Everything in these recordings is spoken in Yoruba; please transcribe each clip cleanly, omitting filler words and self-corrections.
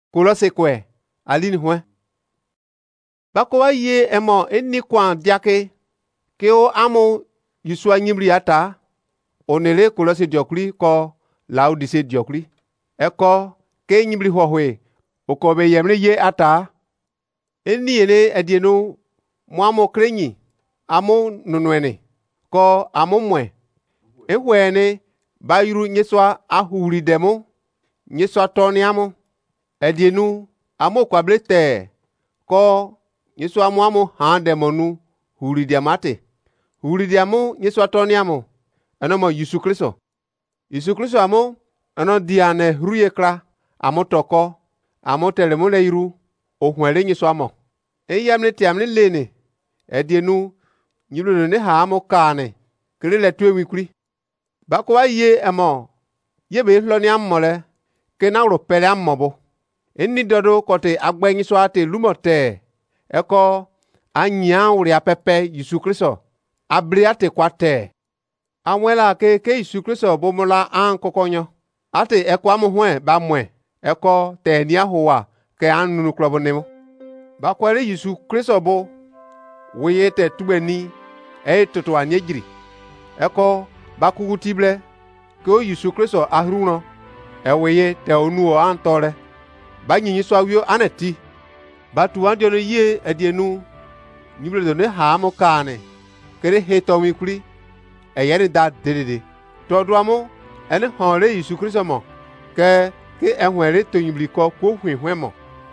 Kolose kwe alini hwe. Bakowa ye emo eni kwa diake ke o amo yisua nyimri ata onele Kolose diokli ko Laodise diokli. Eko ke nyimri hohwe okobe yemre ye ata eni ene edienu mwamo krenyi amo nunwene ko amo mwe ehwene bayuru nyeswa ahuri demo nyeswa toniamo edienu amo kwablete ko nyeswa mwamo ha demonu huri diamate huri diamo nyeswa toniamo anomo Yesu Kristo amo ano diane ruye kra amo toko amo telemule iru ohwele nyeswa mo eyamne tiamne lene edienu nyiblo ne ha amo kane kele tuwe kuri bakowa ye amo yebe hloni ammole ke na ro pele ammobo enni dodo kote agbenyi so ate lumote eko anya uri apepe Yesu Kristo abri ate kwate amwela ke Yesu Kristo bomola an kokonyo ate eko amuhwe ba mwe eko te ni ahowa ke anunu klobonemo bakwere Yesu Kristo bo weyete tubeni toto anyejiri eko bakugutible ko Yesu Kristo ahruno eweye te onuo antore banyinyi so awio anati batu andiono ye edienu nyiblo do ne ha mo kane kere heto mi kuri eyere da dedede toduamo ene honre Yesu Kristo mo ke enwere to nyibli ko hwehwe mo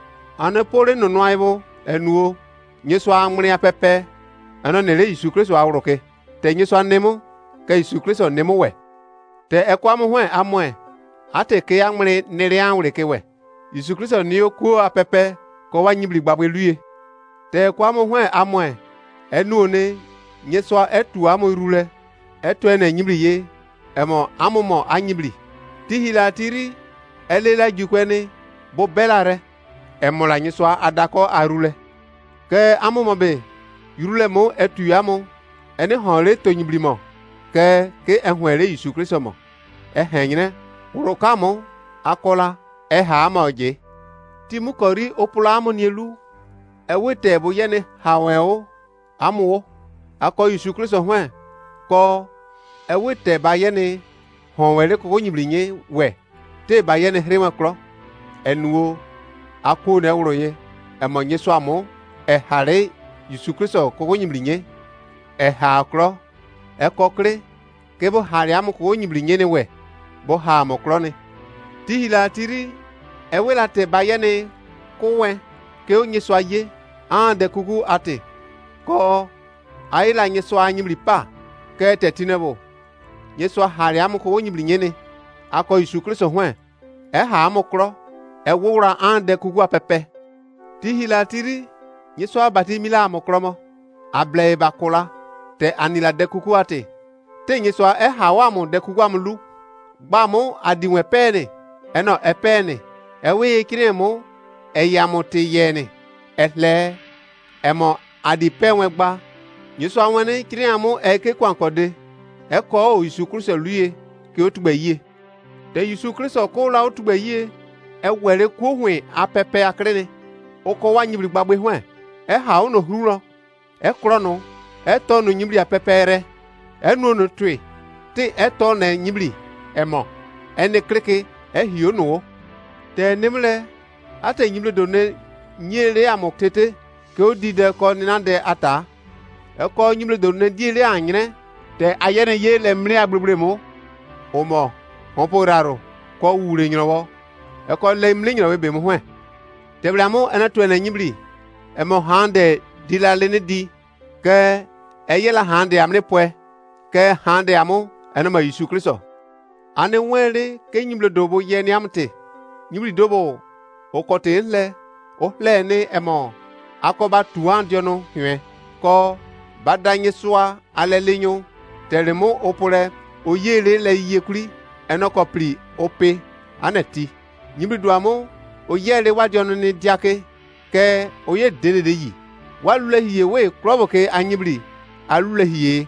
ane pore no noibo enuo nyeso amre apepe ano nele Yesu Kristo awroke te nyeso anemo ke Yesu Kristo nemo we te ekwa mo hwe amwe ate ke amre nere anwre ke we Yesu Kristo ni okuo apepe ko wanyibli gbagbe luye te ekwa mo hwe amwe enu ne nyeso etu amo irule etu ene nyibli ye emo amomo anyibli tihila tiri elela jukwene bo belare emola nyeso adako arule ke amomo be yurule mo etu yamo ene honle to nyibli mo ke ehwere Yesu Kristo mo ehenyne urokamo akola eha amaoje timukori opula amonielu ewete bo yene haweo amuwo ako Yesu Kristo hwe ko ewete ba yene honwele ko nyibli nye we te ba yene hrema kro enuo ako na ewroye emonye so amo ehare Yesu Kristo ko nyibli nye eha kro ekokre ke bo hare am ko nyibli nye ne we bo ha mo kro ne tihila tiri ewela te ba yene ko we ke onye so aye an de kugu ate ko ayila nye so anyibli pa ke tetinebo Yesu hare am ko nyibli nye ne ako Yesu Kristo hwe eha am kro ewura an de kugu apepe tihila tiri Yesu abati mila am kro mo able bakola te anila de kugu ate te Yesu eha wa mo de kugu amlu gba mo adiwe pene eno epene ewe kiremo eyamo te yene ehle emo adipenwe gba Yesu awene kiremo eke kwankode eko Yesu Kristo luye ke otugbe ye te Yesu Kristo ko la otugbe ye ewere ku hwe apepe akrene oko wa nyibli gbagbe hwe eha ono hrulo ekro no eto no nyibli apepere enu no twe te eto na nyibli emo ene kreke ehio no te nimle ate nyibli do ne nyere amoktete ke odide ko ninande ata eko nyibli do ne diele anyre te ayene ye le mre agbrebremo omo hoporaro ko wure nyrowo eko le mle nyrowe be mo hwe te blamo ena to na nyibli emo hande dilale ne di ke eyela hande amne pwe ke hande amo ena ma Yesu Kristo ane nwere ke nyibli dobo ye ni amte nyibli dobo okote le o le ne emo akoba tuan diono hwe ko badanye soa alelinyo telemo opore oyele le yekuri enoko pri ope aneti nyibli duamo oyele wadiono ni diake ke oye dedede yi walule hiye we krobo ke anyibli alule hiye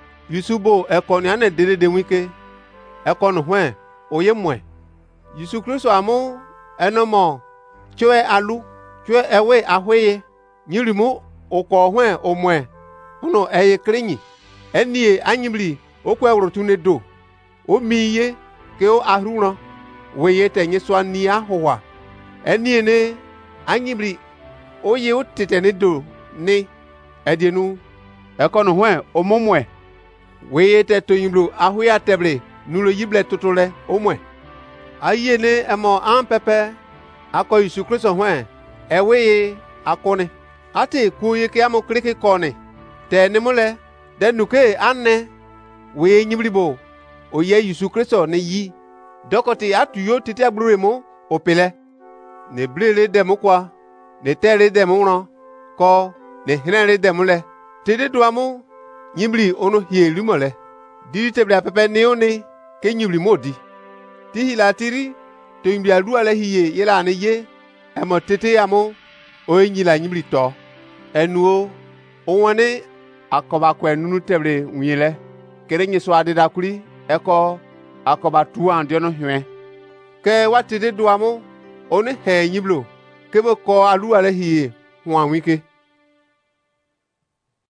Yusubo ekoni ane dedede wike ekonu hwe oye mwe Yesu Kristo amo enomo chwe alu chwe ewe ahweye nyirimu oko hwen omwe ono eye krenyi enie anyimli okwe wrotune do o miye ke o ahruno weye tenye swani ahowa enie ne anyimli oye o tetene do ni edienu ekono hwen omomwe weye te toyimlo ahwe ateble nulo yible totole omwe aye ne emo an pepe ako Yesu Kristo hwen eweye akone ate kuye ke amo kreke kone te nemole de nuke anne weye nyimlibo oye Yesu Kristo ne yi dokoti atuyo tete abluremo opele ne blele demo kwa ne tele demo ron ko ne hinele demo le tede doamo nyimli ono hielumole di tebla pepe neone ke nyimli modi ti hilatiri to nyimli alu ale hiye yela ne ye emo tete amo o nyila nyimli to enuo onwane akoba kwenunu teble nwile kere nyeso adida kuri eko akoba tuan diono hwe ke watede doamo one he nyiblo kebo ko alu ale hiye hwan wike